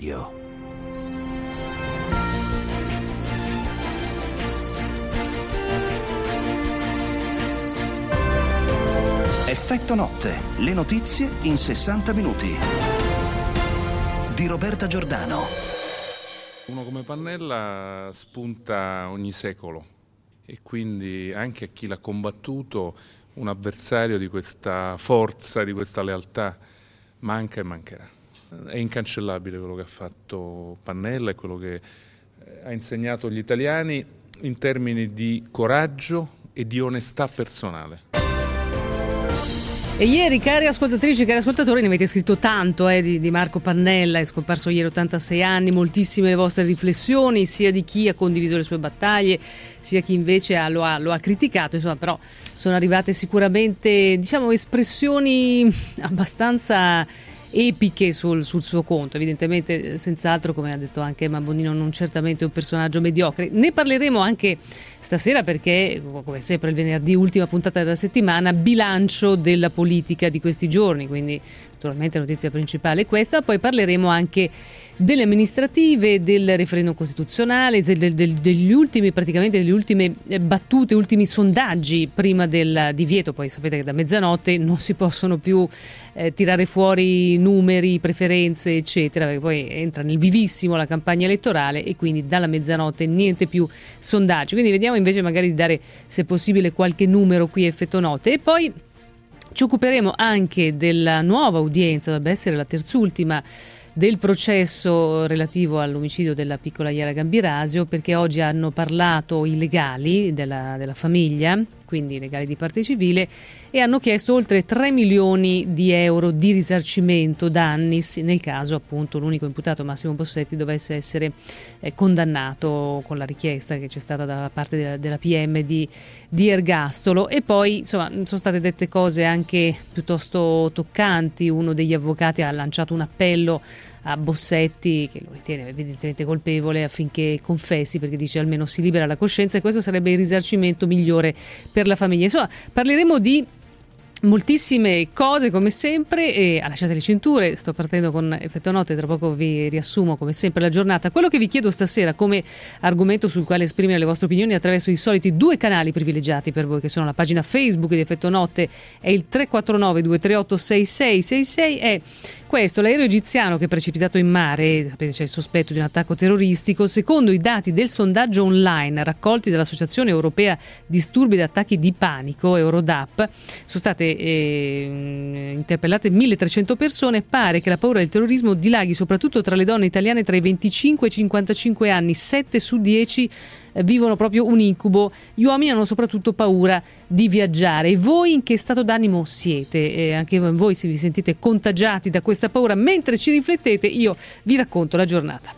Radio. Effetto notte, le notizie in 60 minuti. Di Roberta Giordano. Uno come Pannella spunta ogni secolo e quindi anche a chi l'ha combattuto un avversario di questa forza, di questa lealtà manca e mancherà. È incancellabile quello che ha fatto Pannella e quello che ha insegnato agli italiani in termini di coraggio e di onestà personale. E ieri, cari ascoltatrici, cari ascoltatori, ne avete scritto tanto di Marco Pannella. È scomparso ieri, 86 anni, moltissime le vostre riflessioni, sia di chi ha condiviso le sue battaglie, sia chi invece lo ha criticato. Insomma, però sono arrivate sicuramente, espressioni abbastanza epiche sul suo conto. Evidentemente, senz'altro, come ha detto anche Emma Bonino, non certamente un personaggio mediocre. Ne parleremo anche stasera perché, come sempre il venerdì, ultima puntata della settimana, bilancio della politica di questi giorni, quindi naturalmente la notizia principale è questa. Poi parleremo anche delle amministrative, del referendum costituzionale, degli ultime battute, ultimi sondaggi prima del divieto. Poi sapete che da mezzanotte non si possono più tirare fuori numeri, preferenze, eccetera, perché poi entra nel vivissimo la campagna elettorale e quindi dalla mezzanotte niente più sondaggi. Quindi vediamo invece magari di dare, se possibile, qualche numero qui a effetto note. E poi ci occuperemo anche della nuova udienza, dovrebbe essere la terzultima, del processo relativo all'omicidio della piccola Iara Gambirasio, perché oggi hanno parlato i legali della famiglia, quindi i legali di parte civile, e hanno chiesto oltre 3 milioni di euro di risarcimento danni nel caso appunto l'unico imputato, Massimo Bossetti, dovesse essere condannato, con la richiesta che c'è stata da parte della PM di Ergastolo. E poi insomma sono state dette cose anche piuttosto toccanti. Uno degli avvocati ha lanciato un appello a Bossetti, che lo ritiene evidentemente colpevole, affinché confessi, perché dice almeno si libera la coscienza, e questo sarebbe il risarcimento migliore per la famiglia. Insomma, parleremo di moltissime cose come sempre, e lasciate le cinture, sto partendo con effetto notte, tra poco vi riassumo come sempre la giornata. Quello che vi chiedo stasera come argomento sul quale esprimere le vostre opinioni attraverso i soliti due canali privilegiati per voi, che sono la pagina Facebook di Effetto Notte e il 349 238 6666, è questo: l'aereo egiziano che è precipitato in mare, sapete c'è il sospetto di un attacco terroristico. Secondo i dati del sondaggio online raccolti dall'Associazione Europea Disturbi ed Attacchi di Panico, Eurodap, sono state interpellate 1300 persone. Pare che la paura del terrorismo dilaghi soprattutto tra le donne italiane tra i 25 e i 55 anni. 7 su 10 vivono proprio un incubo. Gli uomini hanno soprattutto paura di viaggiare. E voi in che stato d'animo siete? E anche voi, se vi sentite contagiati da questa paura, mentre ci riflettete, io vi racconto la giornata.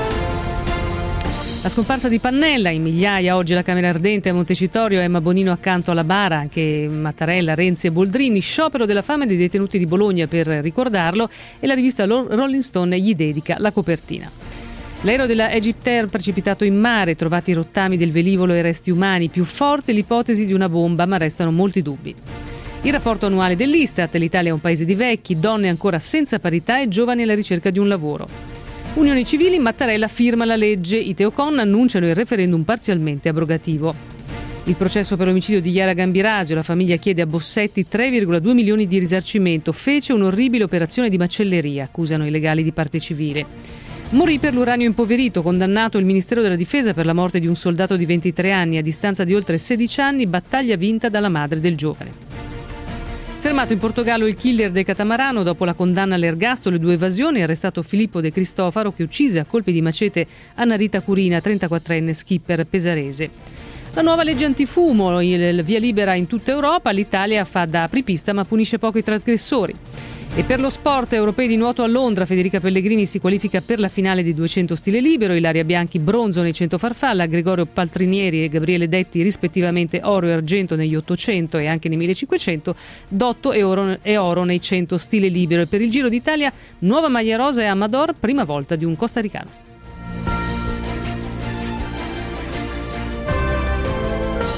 La scomparsa di Pannella, in migliaia oggi alla Camera Ardente a Montecitorio, Emma Bonino accanto alla bara, anche Mattarella, Renzi e Boldrini. Sciopero della fame dei detenuti di Bologna per ricordarlo, e la rivista Rolling Stone gli dedica la copertina. L'aereo della Egyptair precipitato in mare, trovati i rottami del velivolo e resti umani. Più forte l'ipotesi di una bomba, ma restano molti dubbi. Il rapporto annuale dell'Istat: l'Italia è un paese di vecchi, donne ancora senza parità e giovani alla ricerca di un lavoro. Unioni civili, Mattarella firma la legge, i Teocon annunciano il referendum parzialmente abrogativo. Il processo per l'omicidio di Iara Gambirasio, la famiglia chiede a Bossetti 3,2 milioni di risarcimento, fece un'orribile operazione di macelleria, accusano i legali di parte civile. Morì per l'uranio impoverito, condannato il Ministero della Difesa per la morte di un soldato di 23 anni a distanza di oltre 16 anni, battaglia vinta dalla madre del giovane. Fermato in Portogallo il killer del catamarano, dopo la condanna all'ergastolo e 2 evasioni, arrestato Filippo De Cristofaro, che uccise a colpi di macete Anna Rita Curina, 34enne skipper pesarese. La nuova legge antifumo, il via libera in tutta Europa, l'Italia fa da apripista ma punisce poco i trasgressori. E per lo sport, europei di nuoto a Londra, Federica Pellegrini si qualifica per la finale di 200 stile libero, Ilaria Bianchi bronzo nei 100 farfalla, Gregorio Paltrinieri e Gabriele Detti rispettivamente oro e argento negli 800 e anche nei 1500, dotto e oro nei 100 stile libero. E per il Giro d'Italia, nuova maglia rosa e Amador, prima volta di un costaricano.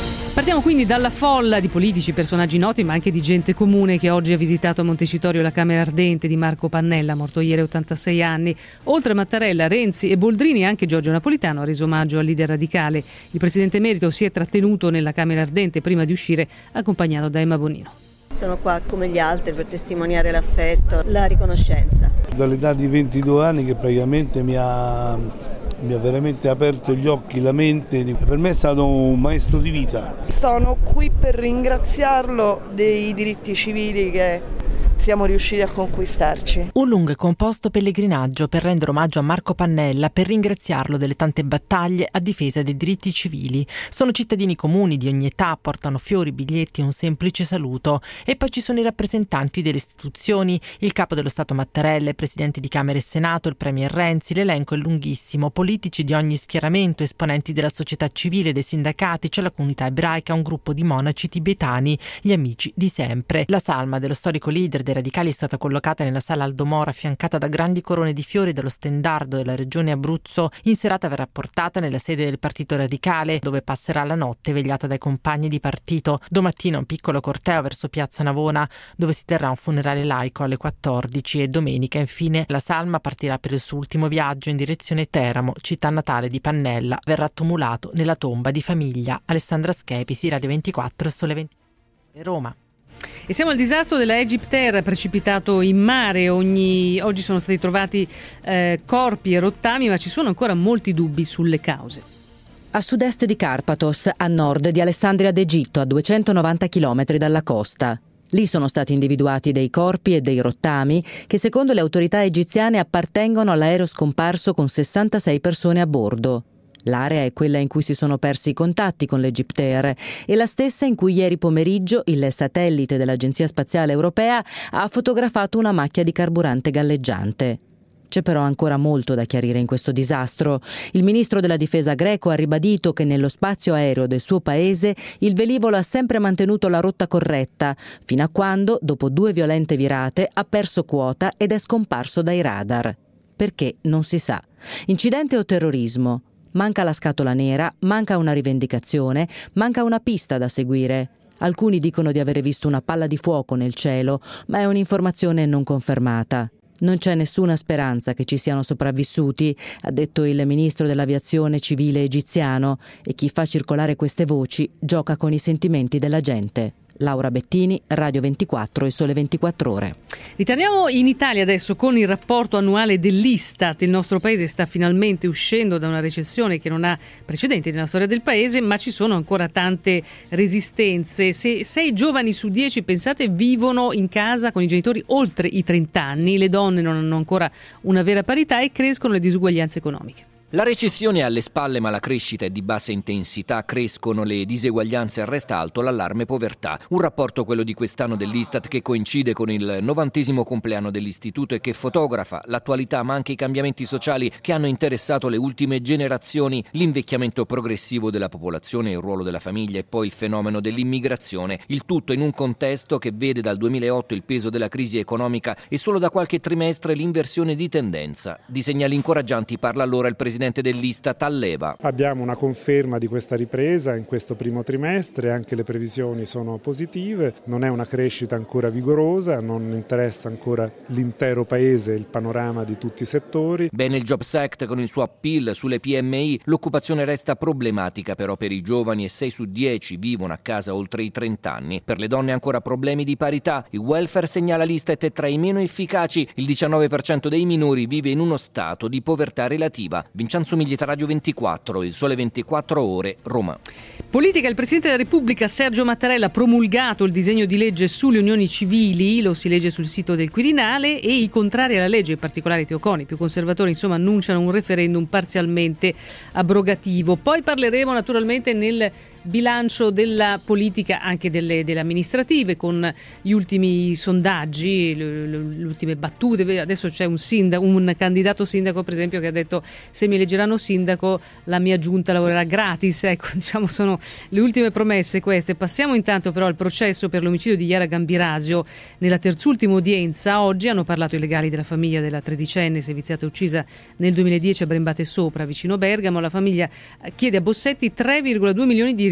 Partiamo quindi dalla folla di politici, personaggi noti, ma anche di gente comune che oggi ha visitato a Montecitorio la Camera Ardente di Marco Pannella, morto ieri a 86 anni. Oltre Mattarella, Renzi e Boldrini, anche Giorgio Napolitano ha reso omaggio al leader radicale. Il presidente emerito si è trattenuto nella Camera Ardente prima di uscire, accompagnato da Emma Bonino. Sono qua come gli altri per testimoniare l'affetto, la riconoscenza. Dall'età di 22 anni che praticamente mi ha veramente aperto gli occhi, la mente, per me è stato un maestro di vita. Sono qui per ringraziarlo dei diritti civili che siamo riusciti a conquistarci. Un lungo e composto pellegrinaggio per rendere omaggio a Marco Pannella, per ringraziarlo delle tante battaglie a difesa dei diritti civili. Sono cittadini comuni di ogni età, portano fiori, biglietti e un semplice saluto. E poi ci sono i rappresentanti delle istituzioni, il capo dello Stato Mattarella, i presidenti di Camera e Senato, il premier Renzi. L'elenco è lunghissimo, politici di ogni schieramento, esponenti della società civile, dei sindacati, c'è la comunità ebraica, un gruppo di monaci tibetani, gli amici di sempre. La salma dello storico leader dei radicali è stata collocata nella sala Aldo Moro, affiancata da grandi corone di fiori dello stendardo della regione Abruzzo. In serata verrà portata nella sede del Partito Radicale, dove passerà la notte vegliata dai compagni di partito. Domattina un piccolo corteo verso Piazza Navona, dove si terrà un funerale laico alle 14, e domenica infine la salma partirà per il suo ultimo viaggio in direzione Teramo, città natale di Pannella. Verrà tumulato nella tomba di famiglia. Alessandra Schepisi, Radio 24, Sole 24, Roma. E siamo al disastro della Egyptair, precipitato in mare. Oggi sono stati trovati corpi e rottami, ma ci sono ancora molti dubbi sulle cause. A sud-est di Karpathos, a nord di Alessandria d'Egitto, a 290 km dalla costa. Lì sono stati individuati dei corpi e dei rottami che, secondo le autorità egiziane, appartengono all'aereo scomparso con 66 persone a bordo. L'area è quella in cui si sono persi i contatti con l'Egyptair e la stessa in cui ieri pomeriggio il satellite dell'Agenzia Spaziale Europea ha fotografato una macchia di carburante galleggiante. C'è però ancora molto da chiarire in questo disastro. Il ministro della difesa greco ha ribadito che nello spazio aereo del suo paese il velivolo ha sempre mantenuto la rotta corretta, fino a quando, dopo 2 violente virate, ha perso quota ed è scomparso dai radar. Perché non si sa. Incidente o terrorismo? Manca la scatola nera, manca una rivendicazione, manca una pista da seguire. Alcuni dicono di avere visto una palla di fuoco nel cielo, ma è un'informazione non confermata. Non c'è nessuna speranza che ci siano sopravvissuti, ha detto il ministro dell'aviazione civile egiziano, e chi fa circolare queste voci gioca con i sentimenti della gente. Laura Bettini, Radio 24 e Sole 24 Ore. Ritorniamo in Italia adesso con il rapporto annuale dell'Istat. Il nostro paese sta finalmente uscendo da una recessione che non ha precedenti nella storia del paese, ma ci sono ancora tante resistenze. Se 6 giovani su 10, pensate, vivono in casa con i genitori oltre i 30 anni, le donne non hanno ancora una vera parità e crescono le disuguaglianze economiche. La recessione è alle spalle, ma la crescita è di bassa intensità, crescono le diseguaglianze e resta alto l'allarme povertà. Un rapporto, quello di quest'anno dell'Istat, che coincide con il 90° compleanno dell'istituto e che fotografa l'attualità ma anche i cambiamenti sociali che hanno interessato le ultime generazioni, l'invecchiamento progressivo della popolazione, il ruolo della famiglia e poi il fenomeno dell'immigrazione. Il tutto in un contesto che vede dal 2008 il peso della crisi economica e solo da qualche trimestre l'inversione di tendenza. Di segnali incoraggianti parla allora il presidente dell'Istat Alleva. Abbiamo una conferma di questa ripresa in questo primo trimestre, anche le previsioni sono positive, non è una crescita ancora vigorosa, non interessa ancora l'intero paese, il panorama di tutti i settori. Bene il Jobs Act con il suo appeal sulle PMI, l'occupazione resta problematica però per i giovani e 6 su 10 vivono a casa oltre i 30 anni. Per le donne ancora problemi di parità, il welfare, segnala l'Istat, è tra i meno efficaci, il 19% dei minori vive in uno stato di povertà relativa. Vincenzo Miglietta, Radio 24, il Sole 24 Ore, Roma. Politica. Il Presidente della Repubblica Sergio Mattarella ha promulgato il disegno di legge sulle unioni civili, lo si legge sul sito del Quirinale, e i contrari alla legge, in particolare Teoconi, più conservatori, insomma, annunciano un referendum parzialmente abrogativo. Poi parleremo naturalmente nel bilancio della politica, anche delle amministrative, con gli ultimi sondaggi, le ultime battute. Adesso c'è un candidato sindaco, per esempio, che ha detto: se mi eleggeranno sindaco la mia giunta lavorerà gratis. Ecco, diciamo, sono le ultime promesse queste. Passiamo intanto però al processo per l'omicidio di Chiara Gambirasio. Nella terzultima udienza oggi hanno parlato i legali della famiglia della tredicenne seviziata e uccisa nel 2010 a Brembate Sopra, vicino Bergamo. La famiglia chiede a Bossetti 3,2 milioni di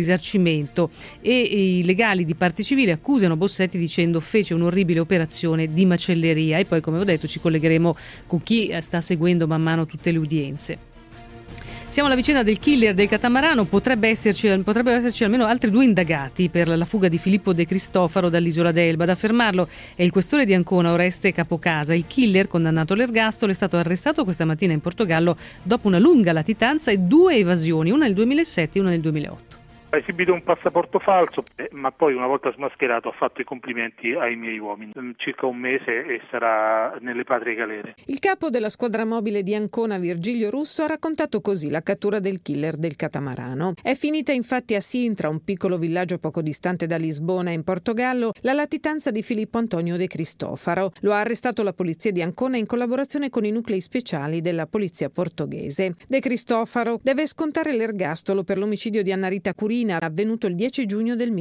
risarcimento, e i legali di Parte Civile accusano Bossetti dicendo fece un'orribile operazione di macelleria, e poi, come ho detto, ci collegheremo con chi sta seguendo man mano tutte le udienze. Siamo alla vicenda del killer del catamarano. Potrebbero esserci almeno altri 2 indagati per la fuga di Filippo De Cristofaro dall'isola d'Elba. Ad affermarlo è il questore di Ancona, Oreste Capocasa. Il killer, condannato all'ergastolo, è stato arrestato questa mattina in Portogallo dopo una lunga latitanza e 2 evasioni, una nel 2007 e una nel 2008. Ha esibito un passaporto falso, ma poi una volta smascherato ha fatto i complimenti ai miei uomini. Circa un mese e sarà nelle patrie galere. Il capo della squadra mobile di Ancona, Virgilio Russo, ha raccontato così la cattura del killer del catamarano. È finita infatti a Sintra, un piccolo villaggio poco distante da Lisbona in Portogallo, la latitanza di Filippo Antonio De Cristofaro. Lo ha arrestato la polizia di Ancona in collaborazione con i nuclei speciali della polizia portoghese. De Cristofaro deve scontare l'ergastolo per l'omicidio di Anna Rita Curina, avvenuto il 10 giugno del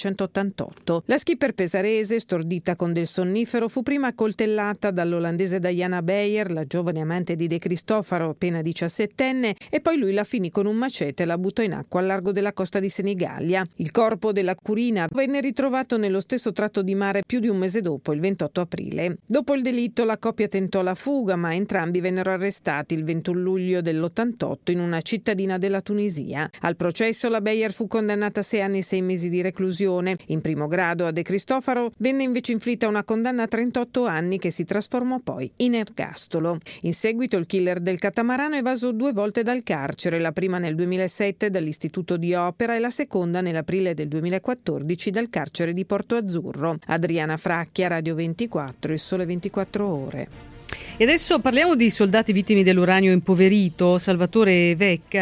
1988. La skipper pesarese, stordita con del sonnifero, fu prima accoltellata dall'olandese Diana Beyer, la giovane amante di De Cristofaro, appena 17enne, e poi lui la finì con un macete e la buttò in acqua al largo della costa di Senigallia. Il corpo della Curina venne ritrovato nello stesso tratto di mare più di un mese dopo, il 28 aprile. Dopo il delitto la coppia tentò la fuga, ma entrambi vennero arrestati il 21 luglio dell'88 in una cittadina della Tunisia. Al processo la Beyer fu condannata a 6 anni e 6 mesi di reclusione. In primo grado a De Cristofaro venne invece inflitta una condanna a 38 anni che si trasformò poi in ergastolo. In seguito il killer del catamarano è evaso 2 volte dal carcere, la prima nel 2007 dall'Istituto di Opera e la seconda nell'aprile del 2014 dal carcere di Porto Azzurro. Adriana Fracchia, Radio 24, Il Sole 24 Ore. E adesso parliamo di soldati vittime dell'uranio impoverito. Salvatore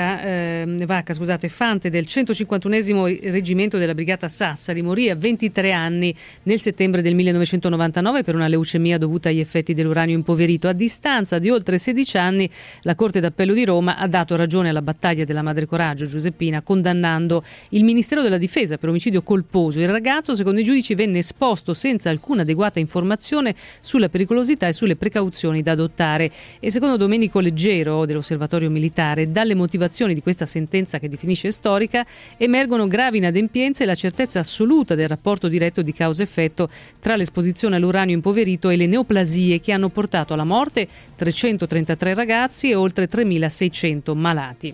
Vacca, fante del 151esimo reggimento della Brigata Sassari, morì a 23 anni nel settembre del 1999 per una leucemia dovuta agli effetti dell'uranio impoverito. A distanza di oltre 16 anni la Corte d'Appello di Roma ha dato ragione alla battaglia della Madre Coraggio Giuseppina, condannando il Ministero della Difesa per omicidio colposo. Il ragazzo, secondo i giudici, venne esposto senza alcuna adeguata informazione sulla pericolosità e sulle precauzioni da adottare, e secondo Domenico Leggero dell'Osservatorio Militare, dalle motivazioni di questa sentenza, che definisce storica, emergono gravi inadempienze e la certezza assoluta del rapporto diretto di causa-effetto tra l'esposizione all'uranio impoverito e le neoplasie che hanno portato alla morte 333 ragazzi e oltre 3.600 malati.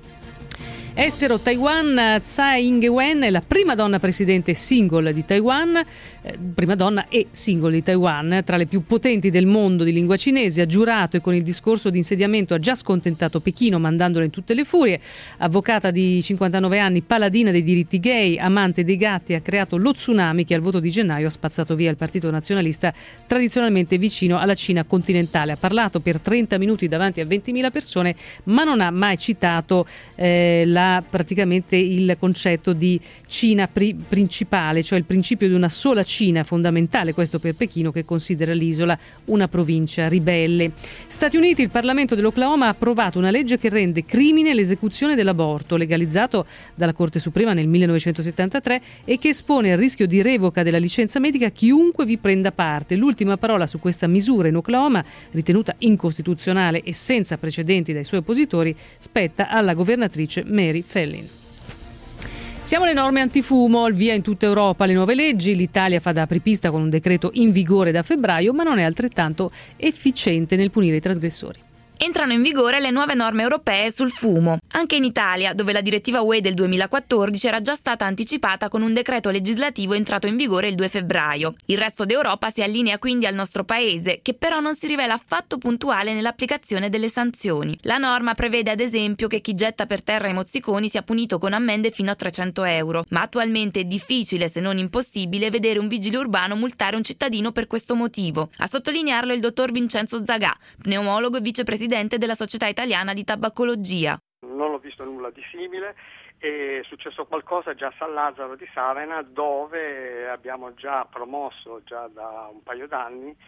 Estero Taiwan, Tsai Ing-wen è la prima donna presidente single di Taiwan, prima donna e single di Taiwan, tra le più potenti del mondo di lingua cinese. Ha giurato e con il discorso di insediamento ha già scontentato Pechino, mandandola in tutte le furie. Avvocata di 59 anni, paladina dei diritti gay, amante dei gatti, ha creato lo tsunami che al voto di gennaio ha spazzato via il partito nazionalista tradizionalmente vicino alla Cina continentale. Ha parlato per 30 minuti davanti a 20.000 persone, ma non ha mai citato praticamente il concetto di Cina principale, cioè il principio di una sola Cina, fondamentale questo per Pechino, che considera l'isola una provincia ribelle. Stati Uniti, il Parlamento dell'Oklahoma ha approvato una legge che rende crimine l'esecuzione dell'aborto, legalizzato dalla Corte Suprema nel 1973, e che espone al rischio di revoca della licenza medica chiunque vi prenda parte. L'ultima parola su questa misura in Oklahoma, ritenuta incostituzionale e senza precedenti dai suoi oppositori, spetta alla governatrice Mary Fellin. Siamo alle norme antifumo, al via in tutta Europa le nuove leggi. L'Italia fa da apripista con un decreto in vigore da febbraio, ma non è altrettanto efficiente nel punire i trasgressori. Entrano in vigore le nuove norme europee sul fumo, anche in Italia, dove la direttiva UE del 2014 era già stata anticipata con un decreto legislativo entrato in vigore il 2 febbraio. Il resto d'Europa si allinea quindi al nostro paese, che però non si rivela affatto puntuale nell'applicazione delle sanzioni. La norma prevede ad esempio che chi getta per terra i mozziconi sia punito con ammende fino a 300 euro, ma attualmente è difficile, se non impossibile, vedere un vigile urbano multare un cittadino per questo motivo. A sottolinearlo il dottor Vincenzo Zagà, pneumologo e vicepresidente della Società Italiana di Tabacologia. Non ho visto nulla di simile. È successo qualcosa già a San Lazzaro di Savena, dove abbiamo già promosso già da un paio d'anni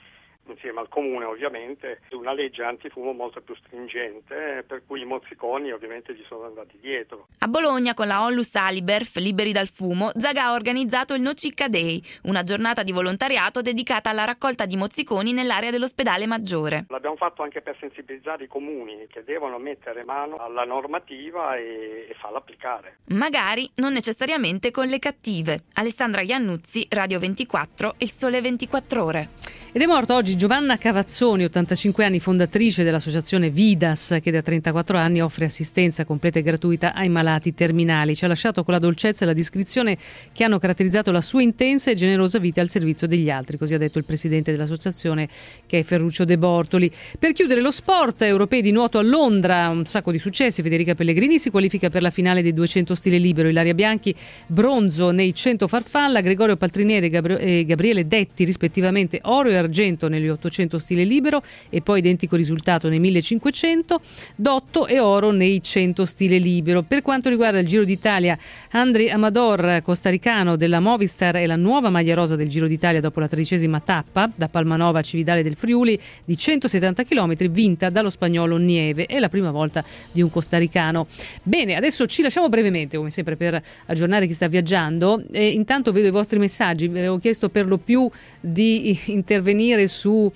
insieme al comune ovviamente, una legge antifumo molto più stringente, per cui i mozziconi ovviamente gli sono andati dietro. A Bologna, con la Onlus Aliberf, Liberi dal fumo, Zaga ha organizzato il No Cicca Day, una giornata di volontariato dedicata alla raccolta di mozziconi nell'area dell'ospedale Maggiore. L'abbiamo fatto anche per sensibilizzare i comuni che devono mettere mano alla normativa e farla applicare. Magari non necessariamente con le cattive. Alessandra Iannuzzi, Radio 24, Il Sole 24 Ore. Ed è morta oggi Giovanna Cavazzoni, 85 anni, fondatrice dell'associazione Vidas, che da 34 anni offre assistenza completa e gratuita ai malati terminali. Ci ha lasciato con la dolcezza e la discrezione che hanno caratterizzato la sua intensa e generosa vita al servizio degli altri, così ha detto il presidente dell'associazione, che è Ferruccio De Bortoli. Per chiudere lo sport, europei di nuoto a Londra, un sacco di successi. Federica Pellegrini si qualifica per la finale dei 200 stile libero, Ilaria Bianchi bronzo nei 100 farfalla, Gregorio Paltrinieri e Gabriele Detti rispettivamente oro e argento negli 800 stile libero, e poi identico risultato nei 1500, d'otto e oro nei 100 stile libero. Per quanto riguarda il Giro d'Italia, André Amador, costaricano della Movistar, è la nuova maglia rosa del Giro d'Italia dopo la 13ª tappa da Palmanova a Cividale del Friuli di 170 km, vinta dallo spagnolo Nieve. È la prima volta di un costaricano. Bene, adesso ci lasciamo brevemente, come sempre, per aggiornare chi sta viaggiando. Intanto vedo i vostri messaggi. Vi avevo chiesto per lo più di intervenire su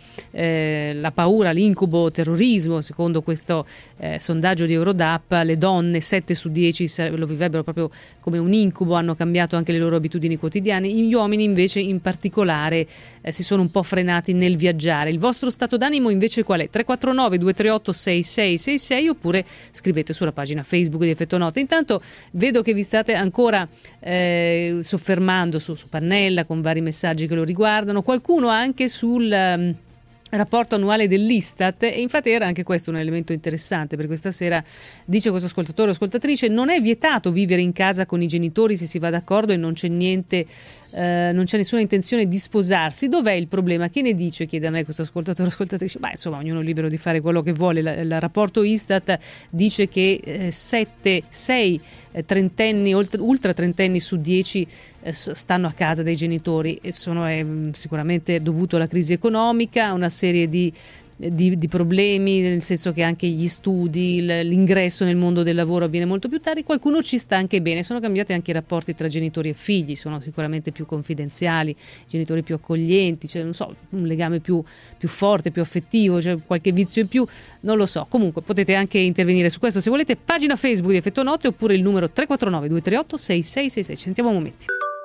la paura, l'incubo, terrorismo. Secondo questo sondaggio di Eurodap, le donne 7 su 10 lo vivrebbero proprio come un incubo, hanno cambiato anche le loro abitudini quotidiane. Gli uomini invece in particolare si sono un po' frenati nel viaggiare. Il vostro stato d'animo invece qual è? 349 238 6666 oppure scrivete sulla pagina Facebook di Effetto Notte. Intanto vedo che vi state ancora soffermando su Pannella con vari messaggi che lo riguardano, qualcuno anche sul rapporto annuale dell'Istat, e infatti era anche questo un elemento interessante per questa sera. Dice questo ascoltatore o ascoltatrice: non è vietato vivere in casa con i genitori se si va d'accordo e non c'è niente, non c'è nessuna intenzione di sposarsi. Dov'è il problema? Che ne dice? Chiede a me questo ascoltatore o ascoltatrice. Insomma, ognuno è libero di fare quello che vuole. Il rapporto Istat dice che 6 trentenni, ultra trentenni su 10 stanno a casa dei genitori, e è sicuramente dovuto alla crisi economica, una serie di problemi, nel senso che anche gli studi, l'ingresso nel mondo del lavoro avviene molto più tardi. Qualcuno ci sta anche bene, sono cambiati anche i rapporti tra genitori e figli, sono sicuramente più confidenziali, genitori più accoglienti, un legame più forte, più affettivo, qualche vizio in più, non lo so. Comunque potete anche intervenire su questo se volete, pagina Facebook di Effetto Notte oppure il numero 349 238 6666. Ci sentiamo un momento.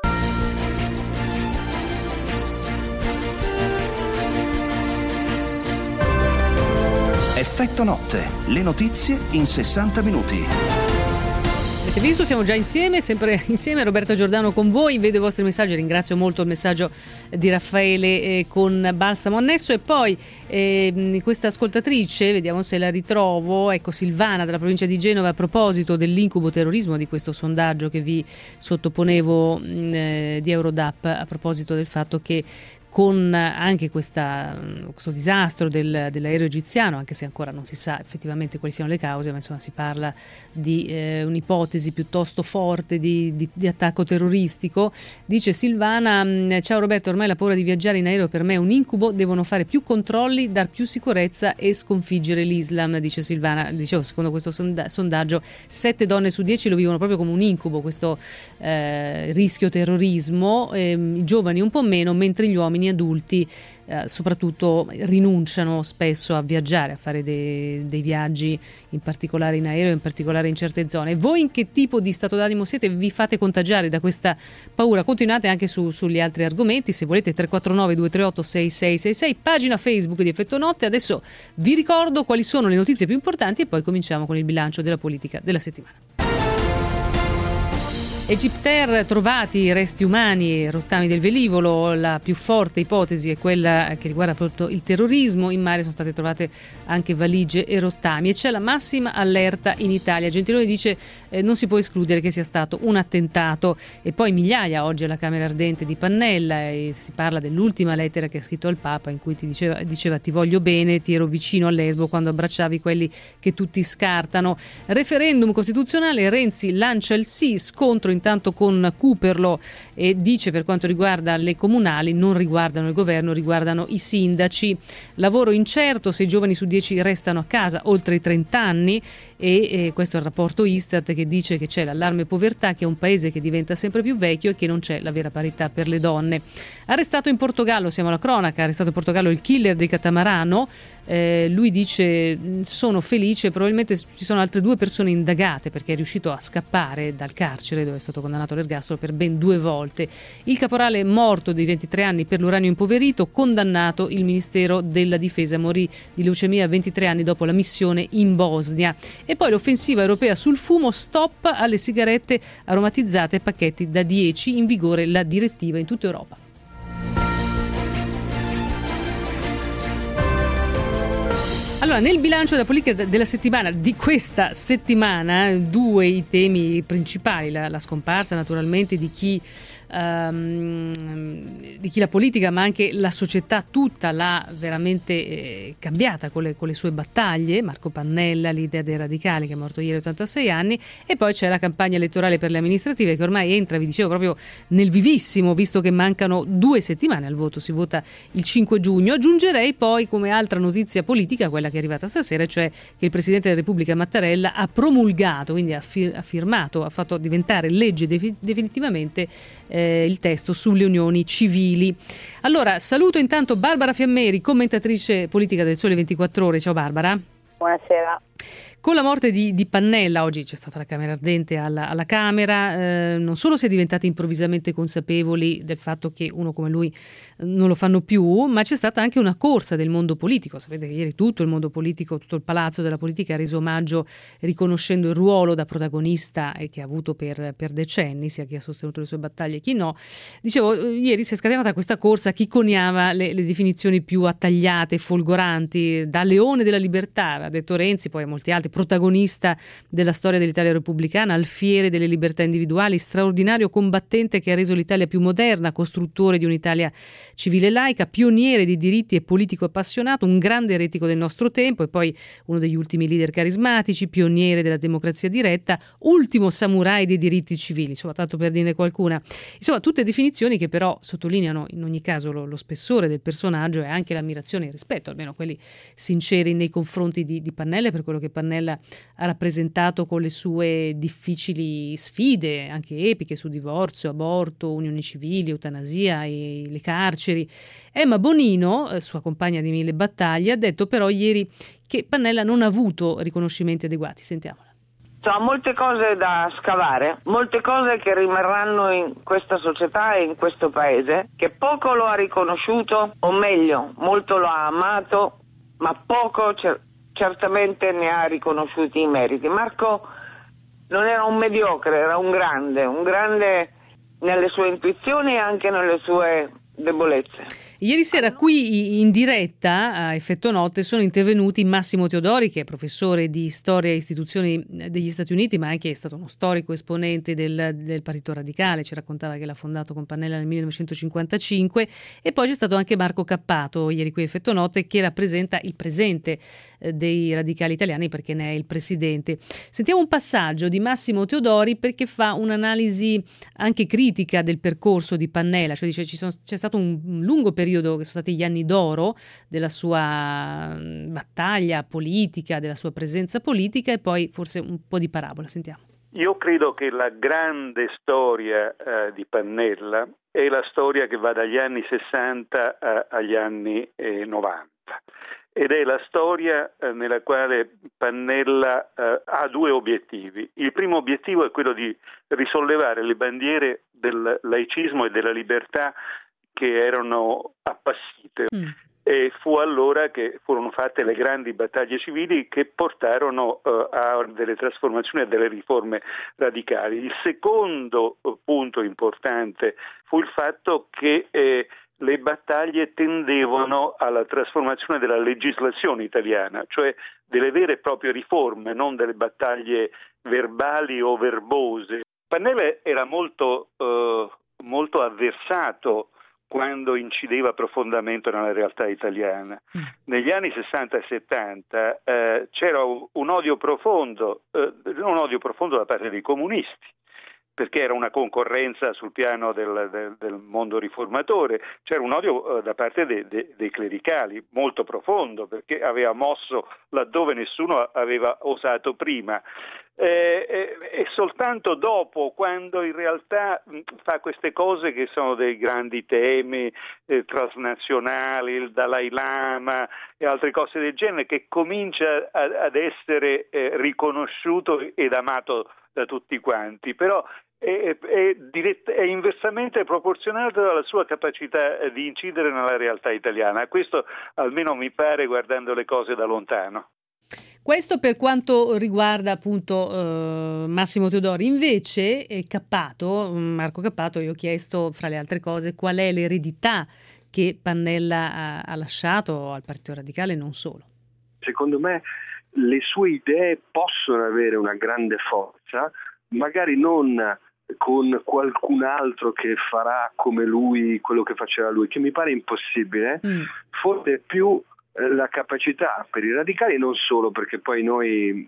Effetto Notte, le notizie in 60 minuti. Avete visto, siamo già insieme, sempre insieme. Roberta Giordano con voi, vedo i vostri messaggi, ringrazio molto il messaggio di Raffaele con Balsamo Annesso, e poi questa ascoltatrice, vediamo se la ritrovo, ecco, Silvana della provincia di Genova, a proposito dell'incubo terrorismo, di questo sondaggio che vi sottoponevo di Eurodap, a proposito del fatto che con anche questo disastro dell'aereo egiziano, anche se ancora non si sa effettivamente quali siano le cause, ma insomma si parla di un'ipotesi piuttosto forte di attacco terroristico. Dice Silvana: ciao Roberto, ormai la paura di viaggiare in aereo per me è un incubo, devono fare più controlli, dar più sicurezza e sconfiggere l'Islam, dice Silvana. Dicevo, secondo questo sondaggio 7 donne su 10 lo vivono proprio come un incubo, questo rischio terrorismo, i giovani un po' meno, mentre gli uomini adulti soprattutto rinunciano spesso a viaggiare, a fare dei viaggi, in particolare in aereo, in particolare in certe zone. Voi in che tipo di stato d'animo siete? Vi fate contagiare da questa paura? Continuate anche sugli altri argomenti, se volete. 349 238 6666, pagina Facebook di Effetto Notte. Adesso vi ricordo quali sono le notizie più importanti e poi cominciamo con il bilancio della politica della settimana. Egyptair, trovati resti umani e rottami del velivolo. La più forte ipotesi è quella che riguarda proprio il terrorismo. In mare sono state trovate anche valigie e rottami, e c'è la massima allerta in Italia. Gentiloni dice non si può escludere che sia stato un attentato. E poi migliaia oggi alla Camera Ardente di Pannella, e si parla dell'ultima lettera che ha scritto al Papa, in cui diceva ti voglio bene, ti ero vicino a Lesbo quando abbracciavi quelli che tutti scartano. Referendum costituzionale, Renzi lancia il sì, scontro intanto con Cooperlo e dice per quanto riguarda le comunali non riguardano il governo, riguardano i sindaci. Lavoro incerto, 6 giovani su 10 restano a casa oltre i 30 anni e questo è il rapporto Istat che dice che c'è l'allarme povertà, che è un paese che diventa sempre più vecchio e che non c'è la vera parità per le donne. Arrestato in Portogallo, siamo alla cronaca, arrestato in Portogallo il killer del catamarano, lui dice sono felice, probabilmente ci sono altre 2 persone indagate perché è riuscito a scappare dal carcere dove è stato condannato all'ergastolo per ben 2 volte. Il caporale morto di 23 anni per l'uranio impoverito, condannato il Ministero della Difesa, morì di leucemia a 23 anni dopo la missione in Bosnia. E poi l'offensiva europea sul fumo, stop alle sigarette aromatizzate a pacchetti da 10, in vigore la direttiva in tutta Europa. Allora, nel bilancio della politica della settimana, di questa settimana, 2 i temi principali, la scomparsa naturalmente di chi la politica ma anche la società tutta l'ha veramente cambiata con le sue battaglie. Marco Pannella, leader dei Radicali, che è morto ieri a 86 anni, e poi c'è la campagna elettorale per le amministrative che ormai entra, vi dicevo, proprio nel vivissimo, visto che mancano 2 settimane al voto, si vota il 5 giugno. Aggiungerei poi come altra notizia politica quella che è arrivata stasera, cioè che il Presidente della Repubblica Mattarella ha promulgato, quindi ha firmato, ha fatto diventare legge definitivamente il testo sulle unioni civili. Allora, saluto intanto Barbara Fiammeri, commentatrice politica del Sole 24 Ore. Ciao Barbara. Buonasera. Con la morte di Pannella, oggi c'è stata la Camera Ardente alla Camera, non solo si è diventati improvvisamente consapevoli del fatto che uno come lui non lo fanno più, ma c'è stata anche una corsa del mondo politico. Sapete che ieri tutto il mondo politico, tutto il palazzo della politica ha reso omaggio riconoscendo il ruolo da protagonista che ha avuto per decenni, sia chi ha sostenuto le sue battaglie e chi no. Dicevo, ieri si è scatenata questa corsa, chi coniava le definizioni più attagliate, folgoranti, da leone della libertà, ha detto Renzi, poi a molti altri, protagonista della storia dell'Italia repubblicana, alfiere delle libertà individuali, straordinario combattente che ha reso l'Italia più moderna, costruttore di un'Italia civile e laica, pioniere di diritti e politico appassionato, un grande eretico del nostro tempo e poi uno degli ultimi leader carismatici, pioniere della democrazia diretta, ultimo samurai dei diritti civili, insomma, tanto per dirne qualcuna. Insomma, tutte definizioni che però sottolineano in ogni caso lo spessore del personaggio e anche l'ammirazione e il rispetto, almeno quelli sinceri nei confronti di Pannella, per quello che Pannella ha rappresentato con le sue difficili sfide, anche epiche, su divorzio, aborto, unioni civili, eutanasia e le carceri. Emma Bonino, sua compagna di 1000 battaglie, ha detto però ieri che Pannella non ha avuto riconoscimenti adeguati. Sentiamola. Sono molte cose da scavare, molte cose che rimarranno in questa società e in questo paese, che poco lo ha riconosciuto, o meglio, molto lo ha amato, ma poco certamente ne ha riconosciuti i meriti. Marco non era un mediocre, era un grande nelle sue intuizioni e anche nelle sue debolezze. Ieri sera qui in diretta a Effetto Notte sono intervenuti Massimo Teodori, che è professore di storia e istituzioni degli Stati Uniti, ma anche è stato uno storico esponente del Partito Radicale, ci raccontava che l'ha fondato con Pannella nel 1955, e poi c'è stato anche Marco Cappato ieri qui a Effetto Notte, che rappresenta il presente dei radicali italiani perché ne è il presidente. Sentiamo un passaggio di Massimo Teodori perché fa un'analisi anche critica del percorso di Pannella, cioè dice c'è stato un lungo periodo che sono stati gli anni d'oro della sua battaglia politica, della sua presenza politica, e poi forse un po' di parabola. Sentiamo. Io credo che la grande storia di Pannella è la storia che va dagli anni 60 agli anni 90. Ed è la storia nella quale Pannella ha 2 obiettivi. Il primo obiettivo è quello di risollevare le bandiere del laicismo e della libertà che erano appassite. E fu allora che furono fatte le grandi battaglie civili che portarono a delle trasformazioni e delle riforme radicali. Il secondo punto importante fu il fatto che le battaglie tendevano alla trasformazione della legislazione italiana, cioè delle vere e proprie riforme, non delle battaglie verbali o verbose. Pannella era molto avversato quando incideva profondamente nella realtà italiana. Negli anni 60 e 70 c'era un odio profondo da parte dei comunisti, perché era una concorrenza sul piano del mondo riformatore, c'era un odio da parte dei clericali molto profondo, perché aveva mosso laddove nessuno aveva osato prima. E soltanto dopo, quando in realtà fa queste cose che sono dei grandi temi transnazionali, il Dalai Lama e altre cose del genere, che comincia ad essere riconosciuto ed amato da tutti quanti, però è inversamente proporzionato alla sua capacità di incidere nella realtà italiana. Questo almeno mi pare, guardando le cose da lontano. Questo per quanto riguarda appunto Massimo Teodori. Invece Marco Cappato, io ho chiesto fra le altre cose qual è l'eredità che Pannella ha lasciato al Partito Radicale e non solo. Secondo me le sue idee possono avere una grande forza, magari non con qualcun altro che farà come lui quello che faceva lui, che mi pare impossibile, forse più la capacità per i radicali, non solo, perché poi noi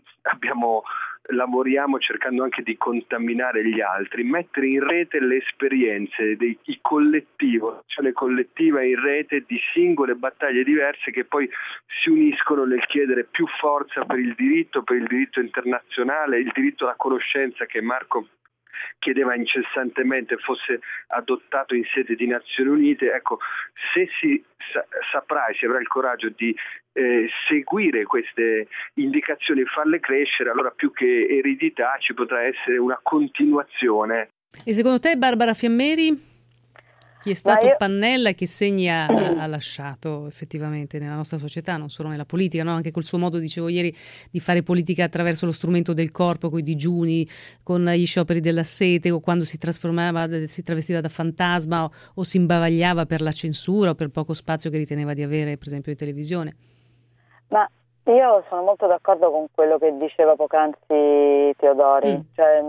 lavoriamo cercando anche di contaminare gli altri, mettere in rete le esperienze il collettivo, l'azione collettiva in rete di singole battaglie diverse che poi si uniscono nel chiedere più forza per il diritto internazionale, il diritto alla conoscenza che Marco chiedeva incessantemente fosse adottato in sede di Nazioni Unite. Ecco, se si saprà e si avrà il coraggio di seguire queste indicazioni e farle crescere, allora più che eredità ci potrà essere una continuazione. E secondo te, Barbara Fiammeri, chi è stato Pannella e che segni ha lasciato effettivamente nella nostra società, non solo nella politica, no? Anche col suo modo, dicevo ieri, di fare politica attraverso lo strumento del corpo, con i digiuni, con gli scioperi della sete, o quando si travestiva da fantasma o si imbavagliava per la censura o per il poco spazio che riteneva di avere, per esempio, in televisione. Ma io sono molto d'accordo con quello che diceva poc'anzi Teodori. Cioè,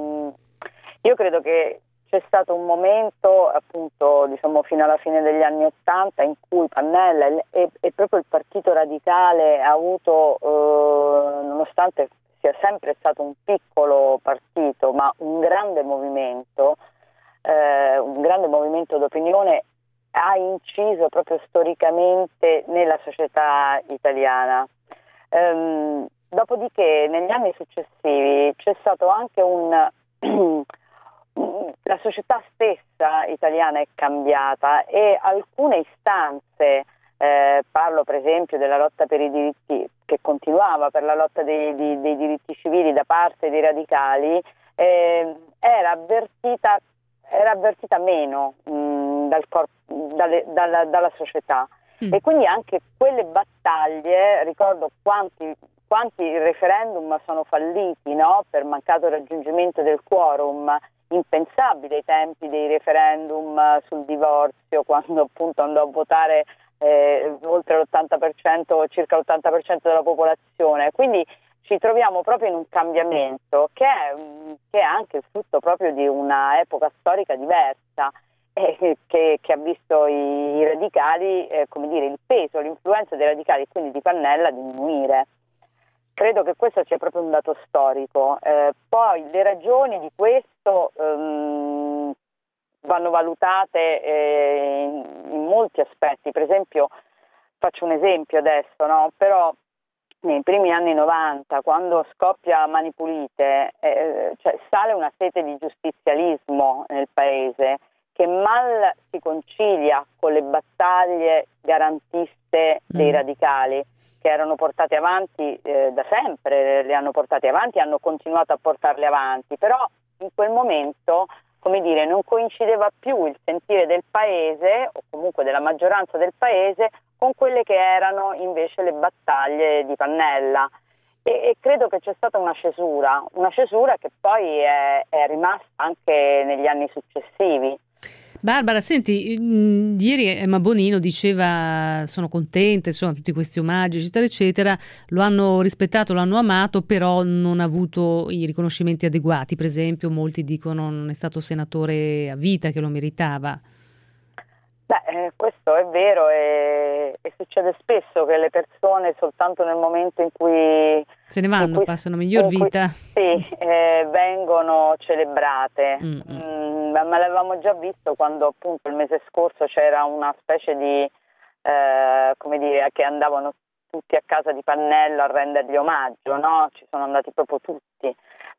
io credo che c'è stato un momento, appunto, diciamo fino alla fine degli anni '80, in cui Pannella e proprio il Partito Radicale ha avuto, nonostante sia sempre stato un piccolo partito, ma un grande movimento d'opinione, ha inciso proprio storicamente nella società italiana. Dopodiché, negli anni successivi, c'è stato anche la società stessa italiana è cambiata e alcune istanze, parlo per esempio della lotta per i diritti, che continuava per la lotta dei diritti civili da parte dei radicali, era avvertita meno dalla società. E quindi anche quelle battaglie, ricordo quanti referendum sono falliti, no? Per mancato raggiungimento del quorum, impensabile ai tempi dei referendum sul divorzio, quando appunto andò a votare oltre l'80%, circa l'80% della popolazione. Quindi ci troviamo proprio in un cambiamento che è anche il frutto proprio di una epoca storica diversa, che ha visto i radicali, come dire, il peso, l'influenza dei radicali e quindi di Pannella diminuire. Credo che questo sia proprio un dato storico. Poi le ragioni di questo vanno valutate in molti aspetti. Per esempio, faccio un esempio adesso, no? Però nei primi anni '90, quando scoppia Mani Pulite, sale una sete di giustizialismo nel paese che mal si concilia con le battaglie garantiste dei radicali, che erano portate avanti da sempre, le hanno portate avanti, hanno continuato a portarle avanti, però in quel momento, come dire, non coincideva più il sentire del paese, o comunque della maggioranza del paese, con quelle che erano invece le battaglie di Pannella. E credo che c'è stata una cesura che poi è rimasta anche negli anni successivi. Barbara, senti, ieri Emma Bonino diceva sono contenta, insomma, tutti questi omaggi eccetera eccetera, lo hanno rispettato, lo hanno amato, però non ha avuto i riconoscimenti adeguati. Per esempio molti dicono non è stato senatore a vita, che lo meritava. Questo è vero e succede spesso che le persone soltanto nel momento in cui Se ne vanno, passano miglior vita. Sì, vengono celebrate. Ma l'avevamo già visto quando appunto il mese scorso c'era una specie di, come dire, che andavano tutti a casa di Pannella a rendergli omaggio, no? Ci sono andati proprio tutti.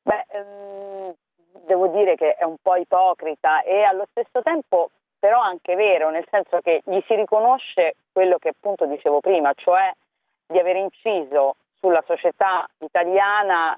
Devo dire che è un po' ipocrita e allo stesso tempo però anche vero, nel senso che gli si riconosce quello che appunto dicevo prima, cioè di aver inciso sulla società italiana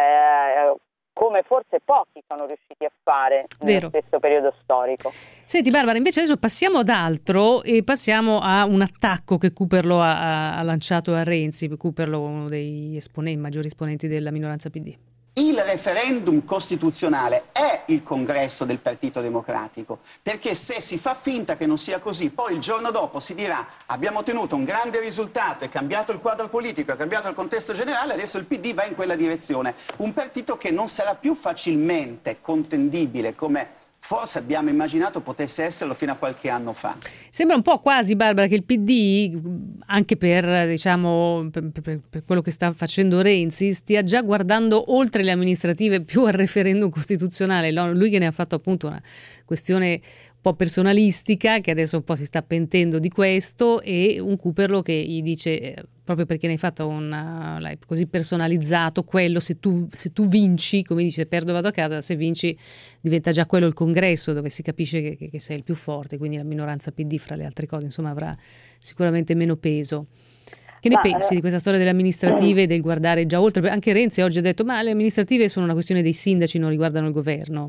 come forse pochi sono riusciti a fare nello stesso periodo storico. Senti Barbara, invece adesso passiamo ad altro e passiamo a un attacco che Cooperlo ha lanciato a Renzi. Cooperlo, uno dei maggiori esponenti della minoranza PD. Il referendum costituzionale è il congresso del Partito Democratico, perché se si fa finta che non sia così, poi il giorno dopo si dirà abbiamo ottenuto un grande risultato, è cambiato il quadro politico, è cambiato il contesto generale, adesso il PD va in quella direzione. Un partito che non sarà più facilmente contendibile come forse abbiamo immaginato potesse esserlo fino a qualche anno fa. Sembra un po' quasi, Barbara, che il PD, anche per, diciamo, per quello che sta facendo Renzi, stia già guardando oltre le amministrative più al referendum costituzionale. Lui che ne ha fatto appunto una questione un po' personalistica, che adesso un po' si sta pentendo di questo, e un Cooperlo che gli dice, proprio perché ne hai fatto l'hai così personalizzato, quello se tu vinci, come dice perdo vado a casa, se vinci diventa già quello il congresso dove si capisce che sei il più forte, quindi la minoranza PD fra le altre cose insomma avrà sicuramente meno peso. Che ne pensi di questa storia delle amministrative e del guardare già oltre? Anche Renzi oggi ha detto ma le amministrative sono una questione dei sindaci, non riguardano il governo.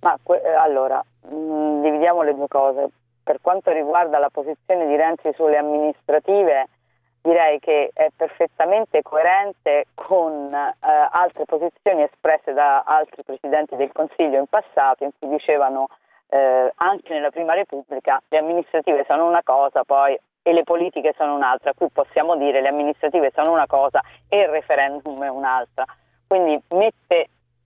Allora, dividiamo le due cose. Per quanto riguarda la posizione di Renzi sulle amministrative, direi che è perfettamente coerente con altre posizioni espresse da altri presidenti del Consiglio in passato, in cui dicevano anche nella Prima Repubblica le amministrative sono una cosa poi e le politiche sono un'altra. Qui possiamo dire le amministrative sono una cosa e il referendum è un'altra. Quindi mette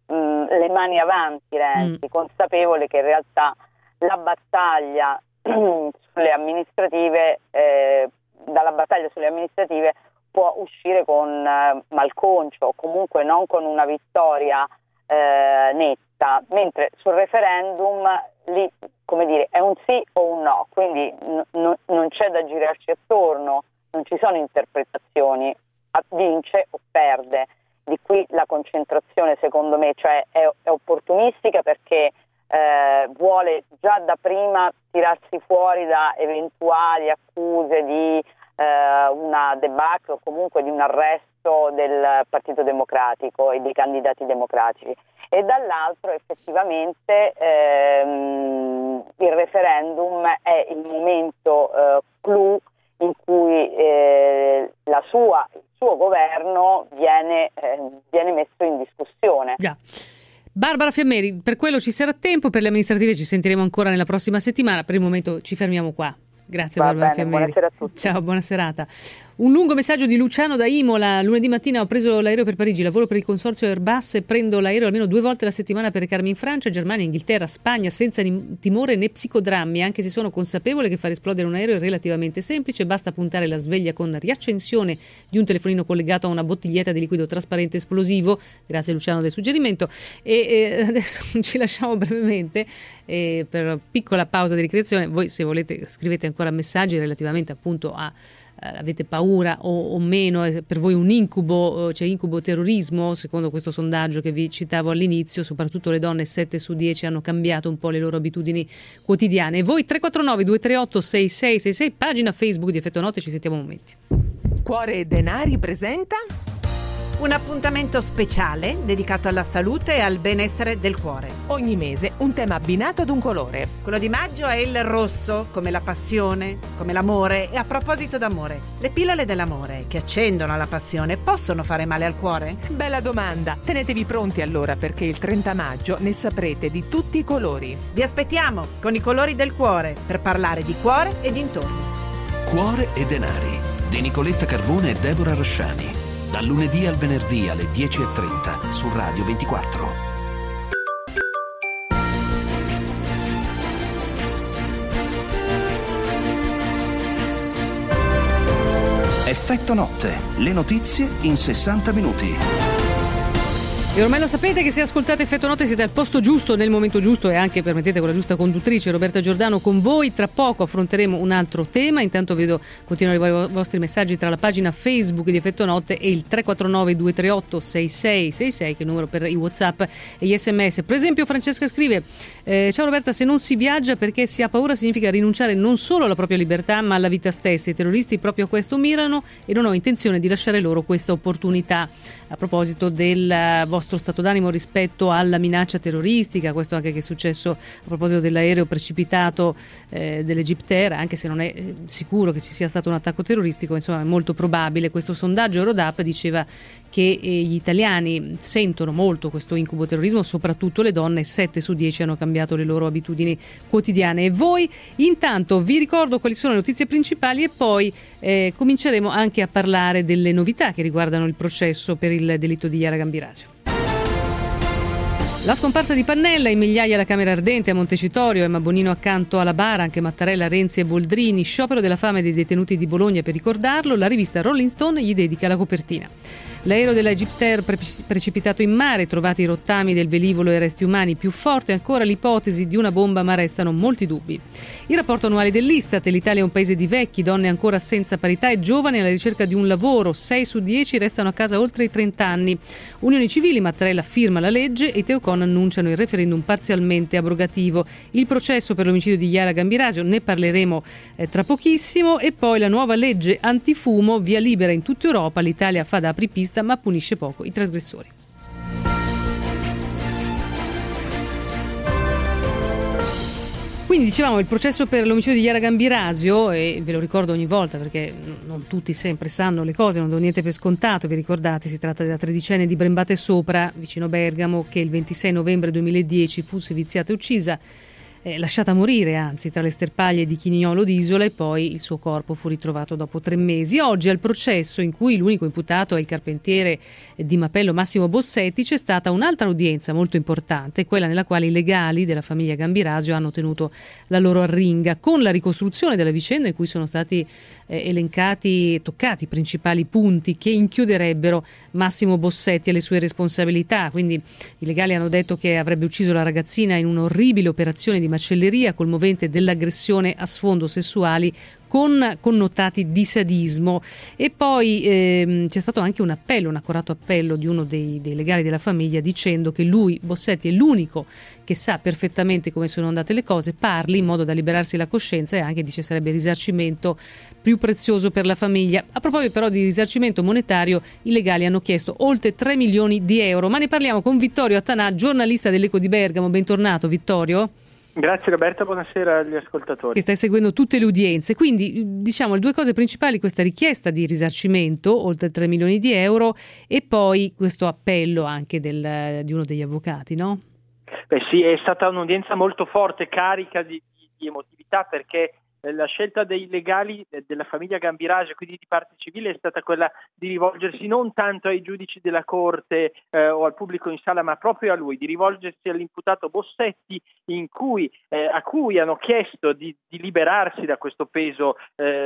le mani avanti Renzi, consapevole che in realtà la battaglia sulle amministrative dalla battaglia sulle amministrative può uscire con malconcio o comunque non con una vittoria netta, mentre sul referendum lì, come dire, è un sì o un no, quindi non c'è da girarci attorno, non ci sono interpretazioni, vince o perde. Di qui la concentrazione secondo me, cioè è opportunistica perché vuole già da prima tirarsi fuori da eventuali accuse di una debacle o comunque di un arresto del Partito Democratico e dei candidati democratici, e dall'altro effettivamente il referendum è il momento clou in cui il suo governo viene messo in discussione. Yeah. Barbara Fiammeri, per quello ci sarà tempo, per le amministrative ci sentiremo ancora nella prossima settimana, per il momento ci fermiamo qua. Grazie Barbara Fiammeri. Buonasera a tutti. Ciao, buona serata. Un lungo messaggio di Luciano da Imola. Lunedì mattina ho preso l'aereo per Parigi, lavoro per il consorzio Airbus e prendo l'aereo almeno 2 volte alla settimana per recarmi in Francia, Germania, Inghilterra, Spagna senza timore né psicodrammi, anche se sono consapevole che far esplodere un aereo è relativamente semplice, basta puntare la sveglia con riaccensione di un telefonino collegato a una bottiglietta di liquido trasparente esplosivo. Grazie Luciano del suggerimento. E adesso ci lasciamo brevemente per piccola pausa di ricreazione. Voi se volete scrivete ancora messaggi relativamente appunto a avete paura o meno, è per voi un incubo, c'è incubo terrorismo secondo questo sondaggio che vi citavo all'inizio, soprattutto le donne 7 su 10 hanno cambiato un po' le loro abitudini quotidiane. E voi 349 238 6666, pagina Facebook di Effetto Notte, ci sentiamo un momento. Cuore e Denari presenta un appuntamento speciale dedicato alla salute e al benessere del cuore. Ogni mese un tema abbinato ad un colore. Quello di maggio è il rosso, come la passione, come l'amore. E a proposito d'amore, le pillole dell'amore che accendono la passione possono fare male al cuore? Bella domanda. Tenetevi pronti allora, perché il 30 maggio ne saprete di tutti i colori. Vi aspettiamo con i colori del cuore per parlare di cuore e dintorni. Cuore e Denari di Nicoletta Carbone e Deborah Rosciani. Dal lunedì al venerdì alle 10:30 su Radio 24. Effetto Notte, le notizie in 60 minuti. E ormai lo sapete che se ascoltate Effetto Notte siete al posto giusto, nel momento giusto e anche, permettete, con la giusta conduttrice Roberta Giordano con voi. Tra poco affronteremo un altro tema. Intanto vedo continuano a arrivare i vostri messaggi tra la pagina Facebook di Effetto Notte e il 349 238 6666 che è il numero per i WhatsApp e gli SMS. Per esempio Francesca scrive: ciao Roberta, se non si viaggia perché si ha paura significa rinunciare non solo alla propria libertà ma alla vita stessa. I terroristi proprio a questo mirano e non ho intenzione di lasciare loro questa opportunità. A proposito del vostro stato d'animo rispetto alla minaccia terroristica, questo anche che è successo a proposito dell'aereo precipitato dell'Egyptair, anche se non è sicuro che ci sia stato un attacco terroristico, insomma è molto probabile. Questo sondaggio Eurodap diceva che gli italiani sentono molto questo incubo terrorismo, soprattutto le donne, 7 su 10 hanno cambiato le loro abitudini quotidiane. E voi? Intanto vi ricordo quali sono le notizie principali e poi cominceremo anche a parlare delle novità che riguardano il processo per il delitto di Chiara Gambirasio. La scomparsa di Pannella, in migliaia alla Camera Ardente a Montecitorio, Emma Bonino accanto alla bara, anche Mattarella, Renzi e Boldrini, sciopero della fame dei detenuti di Bologna per ricordarlo, la rivista Rolling Stone gli dedica la copertina. L'aereo della Egyptair precipitato in mare, trovati i rottami del velivolo e resti umani, più forte ancora l'ipotesi di una bomba ma restano molti dubbi. Il rapporto annuale dell'Istat, l'Italia è un paese di vecchi, donne ancora senza parità e giovani alla ricerca di un lavoro, 6 su 10 restano a casa oltre i 30 anni. Unioni civili, Mattarella firma la legge e Teucon annunciano il referendum parzialmente abrogativo. Il processo per l'omicidio di Chiara Gambirasio, ne parleremo tra pochissimo, e poi la nuova legge antifumo, via libera in tutta Europa, l'Italia fa da apripista ma punisce poco i trasgressori. Quindi dicevamo il processo per l'omicidio di Chiara Gambirasio, e ve lo ricordo ogni volta perché non tutti sempre sanno le cose, non do niente per scontato. Vi ricordate, si tratta della tredicenne di Brembate Sopra, vicino Bergamo, che il 26 novembre 2010 fu seviziata e uccisa, lasciata morire anzi tra le sterpaglie di Chignolo d'Isola, e poi il suo corpo fu ritrovato dopo 3 mesi. Oggi al processo, in cui l'unico imputato è il carpentiere di Mapello Massimo Bossetti, c'è stata un'altra udienza molto importante, quella nella quale i legali della famiglia Gambirasio hanno tenuto la loro arringa con la ricostruzione della vicenda, in cui sono stati elencati e toccati i principali punti che inchioderebbero Massimo Bossetti alle sue responsabilità. Quindi i legali hanno detto che avrebbe ucciso la ragazzina in un'orribile operazione di macelleria colmovente dell'aggressione a sfondo sessuali con connotati di sadismo. E poi c'è stato anche un appello, un accorato appello di uno dei legali della famiglia, dicendo che lui, Bossetti, è l'unico che sa perfettamente come sono andate le cose, parli in modo da liberarsi la coscienza, e anche dice sarebbe il risarcimento più prezioso per la famiglia. A proposito però di risarcimento monetario, i legali hanno chiesto oltre 3 milioni di euro, ma ne parliamo con Vittorio Attanà, giornalista dell'Eco di Bergamo. Bentornato Vittorio. Grazie Roberta, buonasera agli ascoltatori. Che stai seguendo tutte le udienze, quindi diciamo le due cose principali: questa richiesta di risarcimento, oltre 3 milioni di euro, e poi questo appello anche di uno degli avvocati, no? Beh sì, è stata un'udienza molto forte, carica di emotività, perché la scelta dei legali della famiglia Gambirasio, quindi di parte civile, è stata quella di rivolgersi non tanto ai giudici della Corte o al pubblico in sala, ma proprio a lui, di rivolgersi all'imputato Bossetti, a cui hanno chiesto di liberarsi da questo peso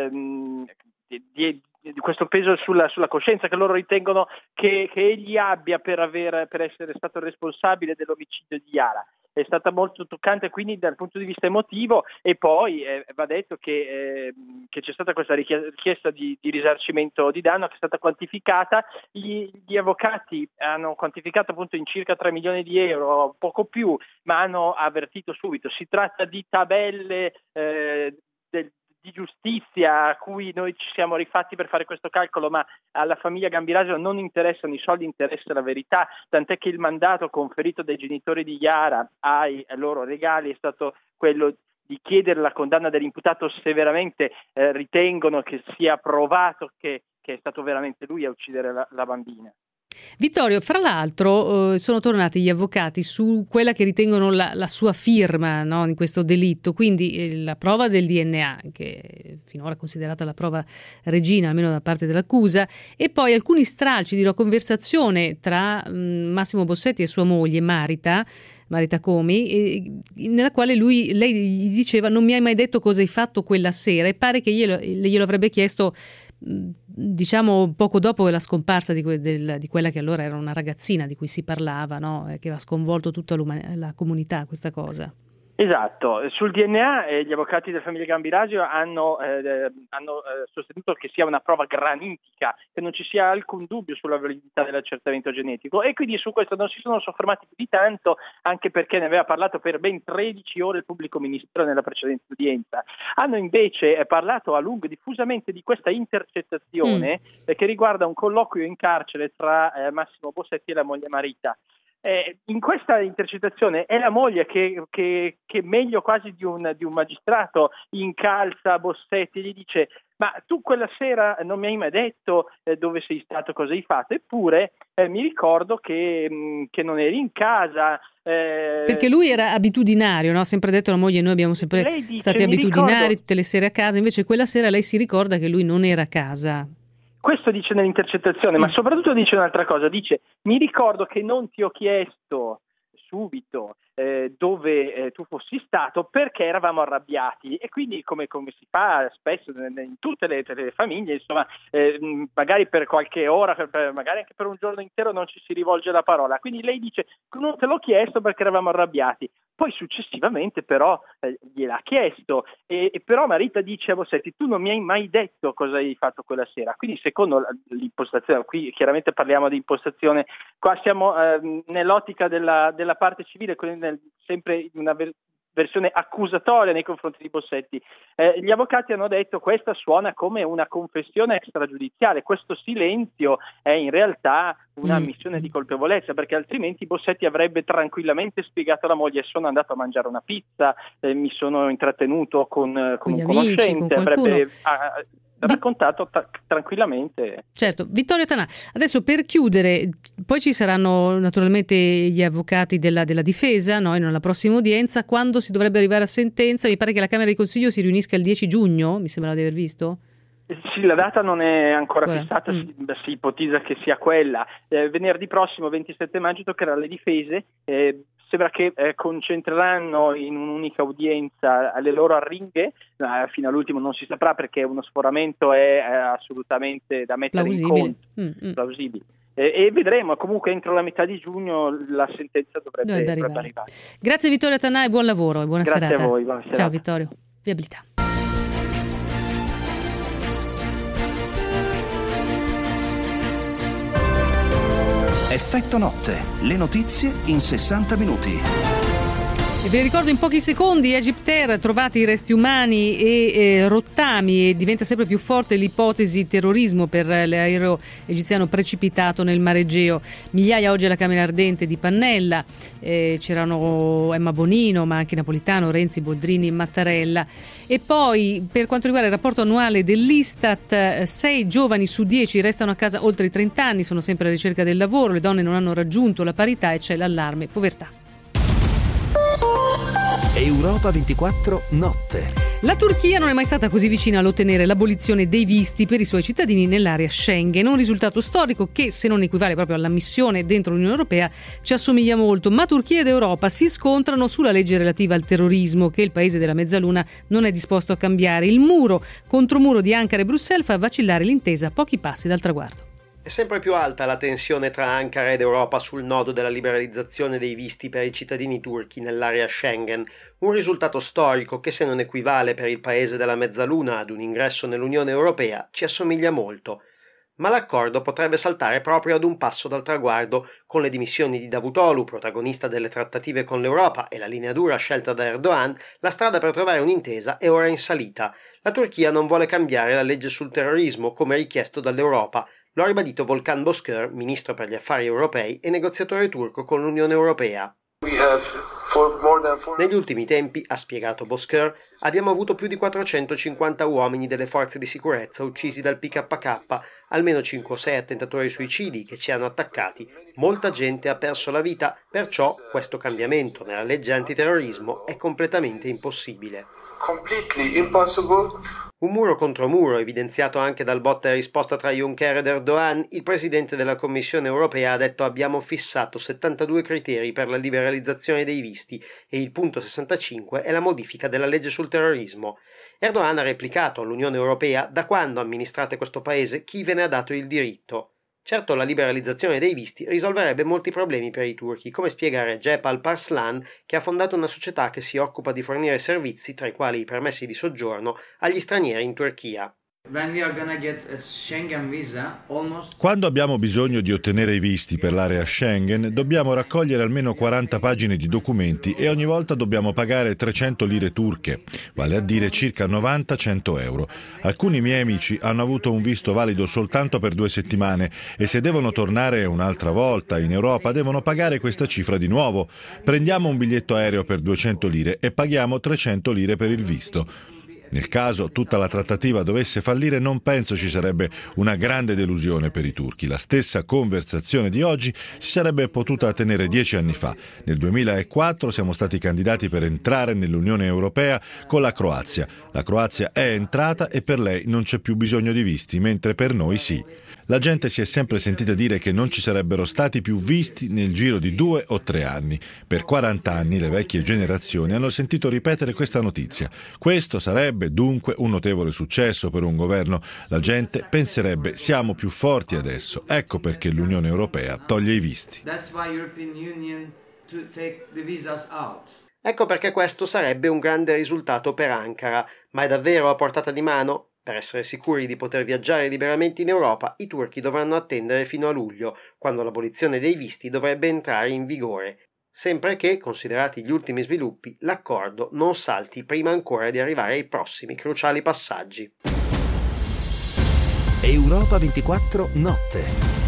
di questo peso sulla coscienza che loro ritengono che egli abbia per essere stato responsabile dell'omicidio di Chiara. È stata molto toccante quindi dal punto di vista emotivo, e poi va detto che c'è stata questa richiesta di risarcimento di danno che è stata quantificata. Gli avvocati hanno quantificato appunto in circa 3 milioni di euro, poco più, ma hanno avvertito subito: si tratta di tabelle di giustizia a cui noi ci siamo rifatti per fare questo calcolo, ma alla famiglia Gambirasio non interessano i soldi, interessa la verità, tant'è che il mandato conferito dai genitori di Chiara ai loro legali è stato quello di chiedere la condanna dell'imputato se veramente ritengono che sia provato che è stato veramente lui a uccidere la bambina. Vittorio, fra l'altro sono tornati gli avvocati su quella che ritengono la sua firma, no, in questo delitto, quindi la prova del DNA, che finora è considerata la prova regina, almeno da parte dell'accusa, e poi alcuni stralci di una conversazione tra Massimo Bossetti e sua moglie Marita Comi, nella quale lei gli diceva: non mi hai mai detto cosa hai fatto quella sera, e pare che glielo avrebbe chiesto diciamo poco dopo la scomparsa di quella che allora era una ragazzina di cui si parlava, no? Che aveva sconvolto tutta la comunità, questa cosa. Esatto, sul DNA gli avvocati della famiglia Gambirasio hanno sostenuto che sia una prova granitica, che non ci sia alcun dubbio sulla validità dell'accertamento genetico, e quindi su questo non si sono soffermati più di tanto, anche perché ne aveva parlato per ben 13 ore il pubblico ministero nella precedente udienza. Hanno invece parlato a lungo e diffusamente di questa intercettazione che riguarda un colloquio in carcere tra Massimo Bossetti e la moglie Marita. In questa intercettazione è la moglie che meglio quasi di un magistrato incalza Bossetti e gli dice: ma tu quella sera non mi hai mai detto dove sei stato, cosa hai fatto, eppure mi ricordo che non eri in casa. Perché lui era abitudinario, no? Ha sempre detto alla moglie: noi abbiamo sempre stati abitudinari, tutte le sere a casa, invece quella sera lei si ricorda che lui non era a casa. Questo dice nell'intercettazione, ma soprattutto dice un'altra cosa, dice: mi ricordo che non ti ho chiesto subito dove tu fossi stato perché eravamo arrabbiati, e quindi come si fa spesso in tutte le famiglie, insomma, magari per qualche ora, magari anche per un giorno intero non ci si rivolge la parola, quindi lei dice: non te l'ho chiesto perché eravamo arrabbiati. Poi successivamente però gliel'ha chiesto, e però Marita dice a Bossetti: tu non mi hai mai detto cosa hai fatto quella sera. Quindi secondo l'impostazione, qui chiaramente parliamo di impostazione, qua siamo nell'ottica della parte civile, sempre in una versione accusatoria nei confronti di Bossetti. Gli avvocati hanno detto: questa suona come una confessione extragiudiziale, questo silenzio è in realtà una ammissione di colpevolezza, perché altrimenti Bossetti avrebbe tranquillamente spiegato alla moglie: sono andato a mangiare una pizza, mi sono intrattenuto con un conoscente, avrebbe raccontato tranquillamente. Certo. Vittorio Tanà, adesso per chiudere, poi ci saranno naturalmente gli avvocati della difesa, no? Nella prossima udienza, quando si dovrebbe arrivare a sentenza. Mi pare che la Camera di Consiglio si riunisca il 10 giugno, mi sembra di aver visto. Sì, la data non è ancora fissata, si ipotizza che sia quella. Venerdì prossimo, 27 maggio, toccherà alle difese. Sembra che concentreranno in un'unica udienza le loro arringhe, fino all'ultimo non si saprà, perché uno sforamento è assolutamente da mettere in conto, plausibile. E vedremo, comunque entro la metà di giugno la sentenza dovrebbe arrivare. Grazie Vittorio Tanà e buon lavoro e buona serata. Grazie a voi, buona serata. Ciao Vittorio, viabilità. Effetto notte, le notizie in 60 minuti. E vi ricordo in pochi secondi: Egyptair, trovati resti umani e rottami, e diventa sempre più forte l'ipotesi terrorismo per l'aereo egiziano precipitato nel Mar Egeo. Migliaia oggi alla Camera Ardente di Pannella, c'erano Emma Bonino, ma anche Napolitano, Renzi, Boldrini, Mattarella. E poi, per quanto riguarda il rapporto annuale dell'Istat, 6 giovani su 10 restano a casa oltre i 30 anni, sono sempre alla ricerca del lavoro, le donne non hanno raggiunto la parità e c'è l'allarme povertà. Europa 24 notte. La Turchia non è mai stata così vicina all'ottenere l'abolizione dei visti per i suoi cittadini nell'area Schengen, un risultato storico che, se non equivale proprio all'ammissione dentro l'Unione Europea, ci assomiglia molto. Ma Turchia ed Europa si scontrano sulla legge relativa al terrorismo, che il paese della mezzaluna non è disposto a cambiare. Il muro contro muro di Ankara e Bruxelles fa vacillare l'intesa a pochi passi dal traguardo. È sempre più alta la tensione tra Ankara ed Europa sul nodo della liberalizzazione dei visti per i cittadini turchi nell'area Schengen, un risultato storico che, se non equivale per il paese della mezzaluna ad un ingresso nell'Unione Europea, ci assomiglia molto. Ma l'accordo potrebbe saltare proprio ad un passo dal traguardo, con le dimissioni di Davutoglu, protagonista delle trattative con l'Europa, e la linea dura scelta da Erdogan. La strada per trovare un'intesa è ora in salita. La Turchia non vuole cambiare la legge sul terrorismo come richiesto dall'Europa. Lo ha ribadito Volkan Bozkır, ministro per gli affari europei e negoziatore turco con l'Unione Europea. Negli ultimi tempi, ha spiegato Bozkır, abbiamo avuto più di 450 uomini delle forze di sicurezza uccisi dal PKK, almeno 5 o 6 attentatori suicidi che ci hanno attaccati. Molta gente ha perso la vita, perciò questo cambiamento nella legge antiterrorismo è completamente impossibile. Un muro contro muro, evidenziato anche dal botta e risposta tra Juncker ed Erdogan. Il presidente della Commissione europea ha detto: abbiamo fissato 72 criteri per la liberalizzazione dei visti e il punto 65 è la modifica della legge sul terrorismo. Erdogan ha replicato all'Unione Europea: da quando amministrate questo paese, chi ve ne ha dato il diritto? Certo, la liberalizzazione dei visti risolverebbe molti problemi per i turchi, come spiega Recep Alparslan, che ha fondato una società che si occupa di fornire servizi, tra i quali i permessi di soggiorno, agli stranieri in Turchia. Quando abbiamo bisogno di ottenere i visti per l'area Schengen, dobbiamo raccogliere almeno 40 pagine di documenti e ogni volta dobbiamo pagare 300 lire turche, vale a dire circa 90-100 euro. Alcuni miei amici hanno avuto un visto valido soltanto per 2 settimane e se devono tornare un'altra volta in Europa devono pagare questa cifra di nuovo. Prendiamo un biglietto aereo per 200 lire e paghiamo 300 lire per il visto. Nel caso tutta la trattativa dovesse fallire, non penso ci sarebbe una grande delusione per i turchi. La stessa conversazione di oggi si sarebbe potuta tenere 10 anni fa. Nel 2004 siamo stati candidati per entrare nell'Unione Europea con la Croazia. La Croazia è entrata e per lei non c'è più bisogno di visti, mentre per noi sì. La gente si è sempre sentita dire che non ci sarebbero stati più visti nel giro di 2 o 3 anni. Per 40 anni le vecchie generazioni hanno sentito ripetere questa notizia. Questo sarebbe dunque un notevole successo per un governo. La gente penserebbe: siamo più forti adesso. Ecco perché l'Unione Europea toglie i visti. Ecco perché questo sarebbe un grande risultato per Ankara. Ma è davvero a portata di mano? Per essere sicuri di poter viaggiare liberamente in Europa, i turchi dovranno attendere fino a luglio, quando l'abolizione dei visti dovrebbe entrare in vigore, sempre che, considerati gli ultimi sviluppi, l'accordo non salti prima ancora di arrivare ai prossimi cruciali passaggi. Europa 24 Notte,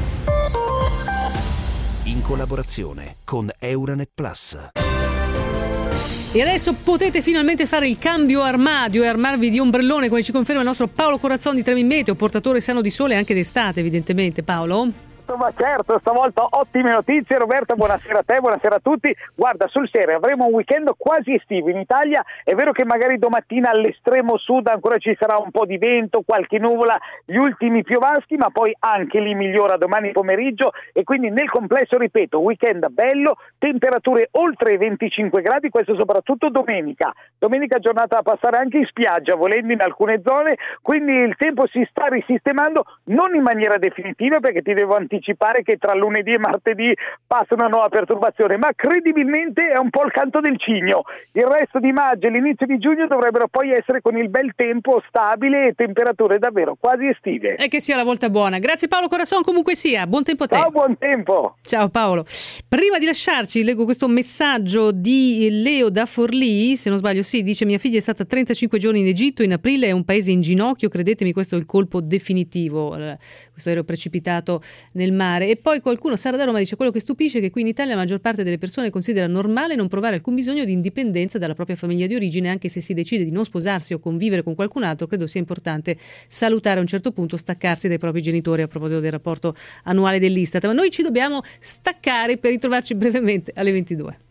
in collaborazione con Euranet Plus. E adesso potete finalmente fare il cambio armadio e armarvi di ombrellone, come ci conferma il nostro Paolo Corazzon di Tremin Meteo, portatore sano di sole anche d'estate, evidentemente. Paolo? Ma certo, stavolta ottime notizie. Roberta, buonasera a te, buonasera a tutti. Guarda, sul serio, avremo un weekend quasi estivo in Italia. È vero che magari domattina all'estremo sud ancora ci sarà un po' di vento, qualche nuvola, gli ultimi piovaschi, ma poi anche lì migliora domani pomeriggio e quindi nel complesso, ripeto, weekend bello, temperature oltre i 25 gradi, questo soprattutto domenica. Domenica giornata da passare anche in spiaggia, volendo in alcune zone, quindi il tempo si sta risistemando, non in maniera definitiva perché ti devo anticipare che tra lunedì e martedì passa una nuova perturbazione, ma credibilmente è un po' il canto del cigno. Il resto di maggio e l'inizio di giugno dovrebbero poi essere con il bel tempo stabile e temperature davvero quasi estive. E che sia la volta buona. Grazie Paolo Corazon, comunque sia, buon tempo a te. Ciao, buon tempo. Ciao Paolo. Prima di lasciarci leggo questo messaggio di Leo da Forlì, se non sbaglio, sì, dice: mia figlia è stata 35 giorni in Egitto, in aprile è un paese in ginocchio, credetemi questo è il colpo definitivo, questo aereo precipitato nel mare. E poi qualcuno, Sara da Roma, dice: quello che stupisce è che qui in Italia la maggior parte delle persone considera normale non provare alcun bisogno di indipendenza dalla propria famiglia di origine, anche se si decide di non sposarsi o convivere con qualcun altro. Credo sia importante salutare a un certo punto, staccarsi dai propri genitori, a proposito del rapporto annuale dell'Istat. Ma noi ci dobbiamo staccare per ritrovarci brevemente alle 22.